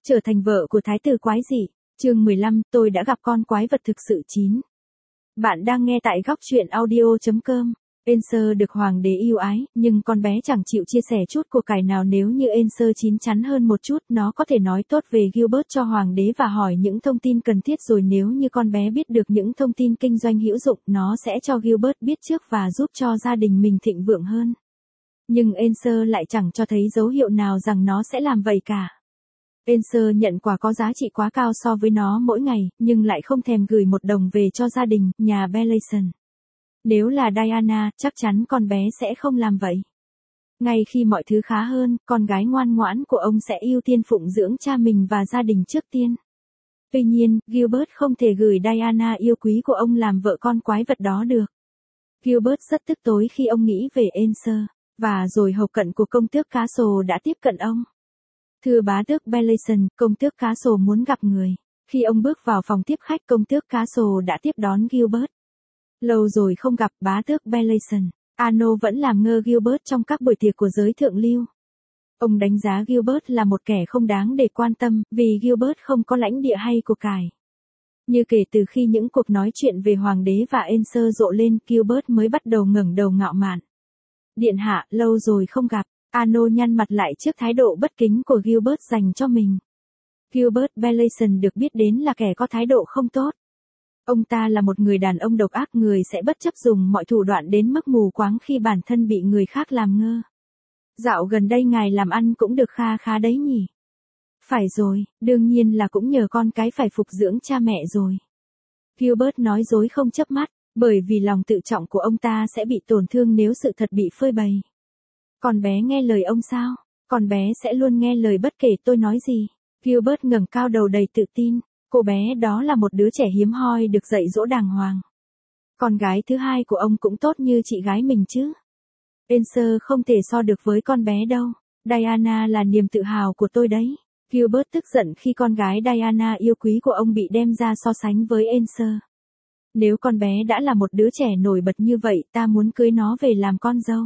Trở thành vợ của thái tử quái dị. Chương 15, tôi đã gặp con quái vật thực sự 9. Bạn đang nghe tại góc truyện audio.com. Aencer được hoàng đế yêu ái, nhưng con bé chẳng chịu chia sẻ chút của cải nào. Nếu như Aencer chín chắn hơn một chút, nó có thể nói tốt về Gilbert cho hoàng đế và hỏi những thông tin cần thiết, rồi nếu như con bé biết được những thông tin kinh doanh hữu dụng, nó sẽ cho Gilbert biết trước và giúp cho gia đình mình thịnh vượng hơn. Nhưng Aencer lại chẳng cho thấy dấu hiệu nào rằng nó sẽ làm vậy cả. Aencer nhận quà có giá trị quá cao so với nó mỗi ngày, nhưng lại không thèm gửi một đồng về cho gia đình, nhà Bellation. Nếu là Diana, chắc chắn con bé sẽ không làm vậy. Ngay khi mọi thứ khá hơn, con gái ngoan ngoãn của ông sẽ ưu tiên phụng dưỡng cha mình và gia đình trước tiên. Tuy nhiên, Gilbert không thể gửi Diana yêu quý của ông làm vợ con quái vật đó được. Gilbert rất tức tối khi ông nghĩ về Aencer, và rồi hầu cận của công tước Castle đã tiếp cận ông. Thưa bá tước Bellation, công tước Castle muốn gặp người. Khi ông bước vào phòng tiếp khách, công tước Castle đã tiếp đón Gilbert. Lâu rồi không gặp bá tước Bellation. Arno vẫn làm ngơ Gilbert trong các buổi tiệc của giới thượng lưu. Ông đánh giá Gilbert là một kẻ không đáng để quan tâm, vì Gilbert không có lãnh địa hay của cải. Như kể từ khi những cuộc nói chuyện về hoàng đế và Aencer rộ lên, Gilbert mới bắt đầu ngẩng đầu ngạo mạn. Điện hạ, lâu rồi không gặp. Arno nhăn mặt lại trước thái độ bất kính của Gilbert dành cho mình. Gilbert Bellation được biết đến là kẻ có thái độ không tốt. Ông ta là một người đàn ông độc ác, người sẽ bất chấp dùng mọi thủ đoạn đến mức mù quáng khi bản thân bị người khác làm ngơ. Dạo gần đây ngài làm ăn cũng được kha khá đấy nhỉ? Phải rồi, đương nhiên là cũng nhờ con cái phải phục dưỡng cha mẹ rồi. Gilbert nói dối không chớp mắt, bởi vì lòng tự trọng của ông ta sẽ bị tổn thương nếu sự thật bị phơi bày. Con bé nghe lời ông sao? Con bé sẽ luôn nghe lời bất kể tôi nói gì. Gilbert ngẩng cao đầu đầy tự tin. Cô bé đó là một đứa trẻ hiếm hoi được dạy dỗ đàng hoàng. Con gái thứ hai của ông cũng tốt như chị gái mình chứ. Aencer không thể so được với con bé đâu. Diana là niềm tự hào của tôi đấy. Gilbert tức giận khi con gái Diana yêu quý của ông bị đem ra so sánh với Aencer. Nếu con bé đã là một đứa trẻ nổi bật như vậy, ta muốn cưới nó về làm con dâu.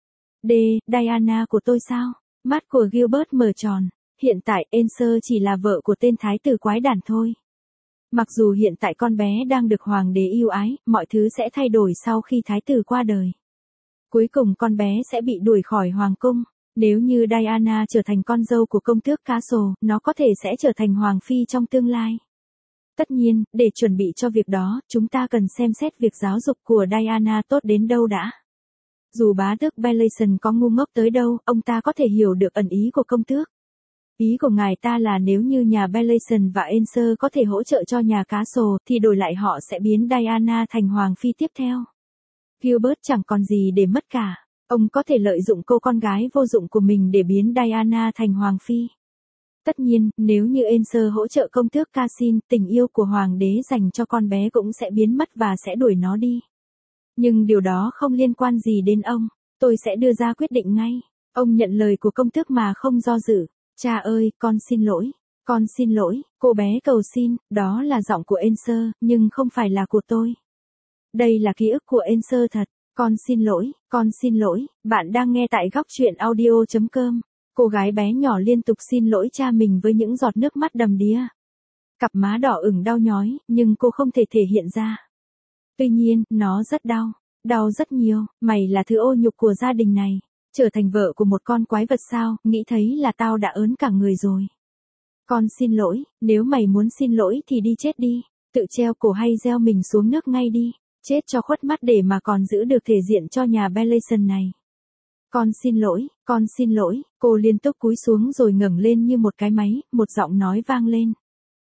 Diana của tôi sao? Mắt của Gilbert mở tròn. Hiện tại Aencer chỉ là vợ của tên thái tử quái đản thôi. Mặc dù hiện tại con bé đang được hoàng đế yêu ái, mọi thứ sẽ thay đổi sau khi thái tử qua đời. Cuối cùng con bé sẽ bị đuổi khỏi hoàng cung. Nếu như Diana trở thành con dâu của công tước Castle, nó có thể sẽ trở thành hoàng phi trong tương lai. Tất nhiên, để chuẩn bị cho việc đó, chúng ta cần xem xét việc giáo dục của Diana tốt đến đâu đã. Dù bá tước Bellation có ngu ngốc tới đâu, ông ta có thể hiểu được ẩn ý của công tước. Ý của ngài ta là nếu như nhà Bellation và Aencer có thể hỗ trợ cho nhà Castle, thì đổi lại họ sẽ biến Diana thành hoàng phi tiếp theo. Gilbert chẳng còn gì để mất cả. Ông có thể lợi dụng cô con gái vô dụng của mình để biến Diana thành hoàng phi. Tất nhiên, nếu như Aencer hỗ trợ công tước Cassin, tình yêu của hoàng đế dành cho con bé cũng sẽ biến mất và sẽ đuổi nó đi. Nhưng điều đó không liên quan gì đến ông. Tôi sẽ đưa ra quyết định ngay. Ông nhận lời của công tước mà không do dự. Cha ơi, con xin lỗi, cô bé cầu xin, đó là giọng của Aencer, nhưng không phải là của tôi. Đây là ký ức của Aencer thật, con xin lỗi, bạn đang nghe tại góc truyện audio.com. Cô gái bé nhỏ liên tục xin lỗi cha mình với những giọt nước mắt đầm đìa. Cặp má đỏ ửng đau nhói, nhưng cô không thể thể hiện ra. Tuy nhiên, nó rất đau rất nhiều, mày là thứ ô nhục của gia đình này. Trở thành vợ của một con quái vật sao, nghĩ thấy là tao đã ớn cả người rồi. Con xin lỗi, nếu mày muốn xin lỗi thì đi chết đi, tự treo cổ hay gieo mình xuống nước ngay đi, chết cho khuất mắt để mà còn giữ được thể diện cho nhà Bellation này. Con xin lỗi, cô liên tục cúi xuống rồi ngẩng lên như một cái máy, một giọng nói vang lên.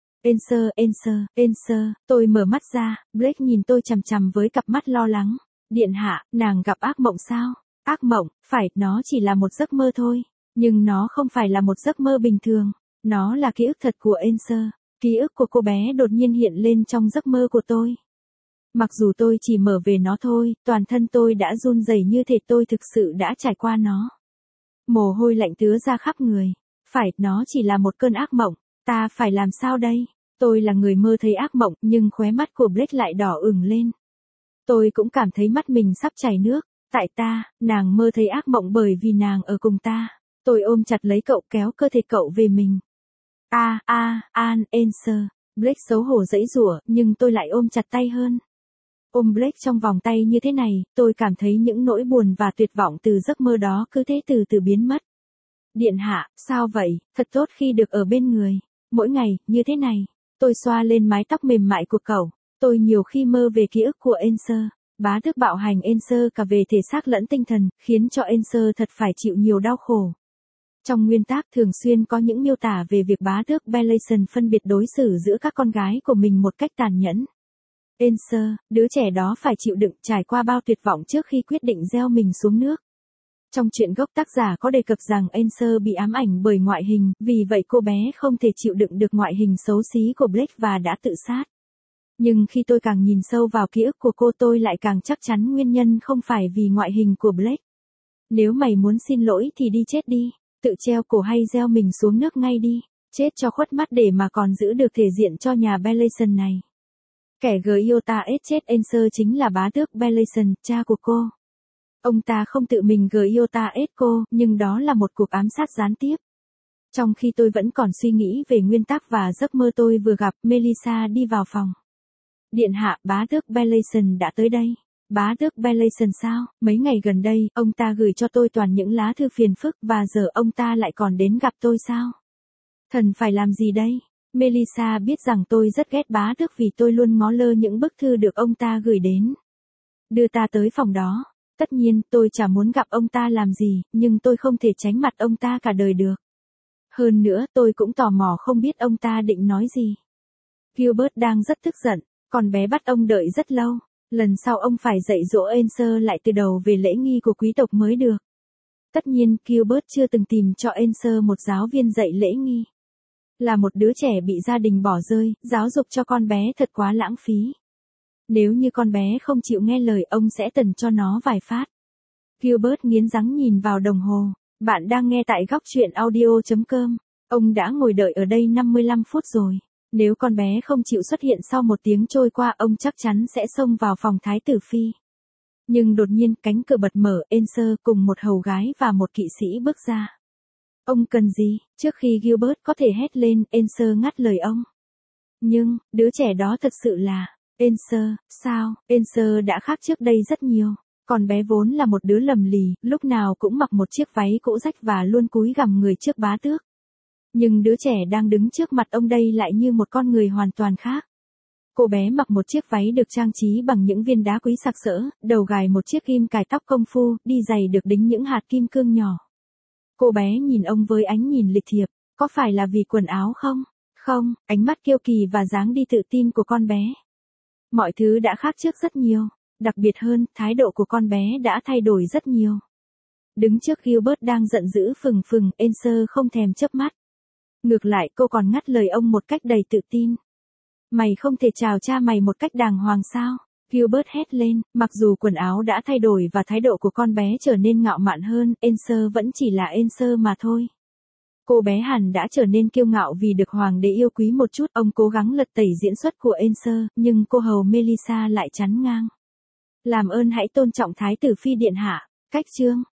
Aencer, tôi mở mắt ra, Blake nhìn tôi chằm chằm với cặp mắt lo lắng. Điện hạ, nàng gặp ác mộng sao? Ác mộng, phải, nó chỉ là một giấc mơ thôi. Nhưng nó không phải là một giấc mơ bình thường. Nó là ký ức thật của Aencer. Ký ức của cô bé đột nhiên hiện lên trong giấc mơ của tôi. Mặc dù tôi chỉ mở về nó thôi, toàn thân tôi đã run rẩy như thể tôi thực sự đã trải qua nó. Mồ hôi lạnh tứa ra khắp người. Phải, nó chỉ là một cơn ác mộng. Ta phải làm sao đây? Tôi là người mơ thấy ác mộng, nhưng khóe mắt của Blake lại đỏ ửng lên. Tôi cũng cảm thấy mắt mình sắp chảy nước. Tại ta, nàng mơ thấy ác mộng bởi vì nàng ở cùng ta. Tôi ôm chặt lấy cậu kéo cơ thể cậu về mình. An Enser. Blake xấu hổ giãy giụa, nhưng tôi lại ôm chặt tay hơn. Ôm Blake trong vòng tay như thế này, tôi cảm thấy những nỗi buồn và tuyệt vọng từ giấc mơ đó cứ thế từ từ biến mất. Điện hạ, sao vậy, thật tốt khi được ở bên người. Mỗi ngày, như thế này, tôi xoa lên mái tóc mềm mại của cậu. Tôi nhiều khi mơ về ký ức của Enser. Bá tước bạo hành Enser cả về thể xác lẫn tinh thần, khiến cho Enser thật phải chịu nhiều đau khổ. Trong nguyên tác thường xuyên có những miêu tả về việc bá tước Belason phân biệt đối xử giữa các con gái của mình một cách tàn nhẫn. Enser, đứa trẻ đó phải chịu đựng trải qua bao tuyệt vọng trước khi quyết định gieo mình xuống nước. Trong truyện gốc tác giả có đề cập rằng Enser bị ám ảnh bởi ngoại hình, vì vậy cô bé không thể chịu đựng được ngoại hình xấu xí của Blake và đã tự sát. Nhưng khi tôi càng nhìn sâu vào ký ức của cô tôi lại càng chắc chắn nguyên nhân không phải vì ngoại hình của Blake. Nếu mày muốn xin lỗi thì đi chết đi, tự treo cổ hay gieo mình xuống nước ngay đi, chết cho khuất mắt để mà còn giữ được thể diện cho nhà Belason này. Kẻ Giota chết Enser chính là bá tước Belason, cha của cô. Ông ta không tự mình Giota cô, nhưng đó là một cuộc ám sát gián tiếp. Trong khi tôi vẫn còn suy nghĩ về nguyên tắc và giấc mơ tôi vừa gặp, Melissa đi vào phòng. Điện hạ, bá tước Belason đã tới đây. Bá tước Belason sao? Mấy ngày gần đây, ông ta gửi cho tôi toàn những lá thư phiền phức và giờ ông ta lại còn đến gặp tôi sao? Thần phải làm gì đây? Melissa biết rằng tôi rất ghét bá tước vì tôi luôn ngó lơ những bức thư được ông ta gửi đến. Đưa ta tới phòng đó. Tất nhiên, tôi chả muốn gặp ông ta làm gì, nhưng tôi không thể tránh mặt ông ta cả đời được. Hơn nữa, tôi cũng tò mò không biết ông ta định nói gì. Gilbert đang rất tức giận, con bé bắt ông đợi rất lâu. Lần sau ông phải dạy dỗ Enser lại từ đầu về lễ nghi của quý tộc mới được. Tất nhiên, Gilbert chưa từng tìm cho Enser một giáo viên dạy lễ nghi. Là một đứa trẻ bị gia đình bỏ rơi, giáo dục cho con bé thật quá lãng phí. Nếu như con bé không chịu nghe lời ông sẽ tần cho nó vài phát. Gilbert nghiến răng nhìn vào đồng hồ. Bạn đang nghe tại góc truyện audio.com. Ông đã ngồi đợi ở đây 55 phút rồi. Nếu con bé không chịu xuất hiện sau 1 tiếng trôi qua ông chắc chắn sẽ xông vào phòng thái tử phi. Nhưng đột nhiên cánh cửa bật mở, Enser cùng một hầu gái và một kỵ sĩ bước ra. Ông cần gì? Trước khi Gilbert có thể hét lên, Enser ngắt lời ông. Nhưng, đứa trẻ đó thật sự là... Enser, sao? Enser đã khác trước đây rất nhiều. Con bé vốn là một đứa lầm lì, lúc nào cũng mặc một chiếc váy cũ rách và luôn cúi gằm người trước bá tước. Nhưng đứa trẻ đang đứng trước mặt ông đây lại như một con người hoàn toàn khác. Cô bé mặc một chiếc váy được trang trí bằng những viên đá quý sặc sỡ, đầu gài một chiếc kim cài tóc công phu, đi giày được đính những hạt kim cương nhỏ. Cô bé nhìn ông với ánh nhìn lịch thiệp, có phải là vì quần áo không? Không, ánh mắt kiêu kỳ và dáng đi tự tin của con bé. Mọi thứ đã khác trước rất nhiều, đặc biệt hơn, thái độ của con bé đã thay đổi rất nhiều. Đứng trước Gilbert đang giận dữ phừng phừng, Enser không thèm chớp mắt. Ngược lại cô còn ngắt lời ông một cách đầy tự tin. Mày không thể chào cha mày một cách đàng hoàng sao? Gilbert hét lên, mặc dù quần áo đã thay đổi và thái độ của con bé trở nên ngạo mạn hơn, Enser vẫn chỉ là Enser mà thôi. Cô bé hẳn đã trở nên kiêu ngạo vì được hoàng đế yêu quý một chút, ông cố gắng lật tẩy diễn xuất của Enser, nhưng cô hầu Melissa lại chắn ngang. Làm ơn hãy tôn trọng thái tử phi điện hạ. Cách chương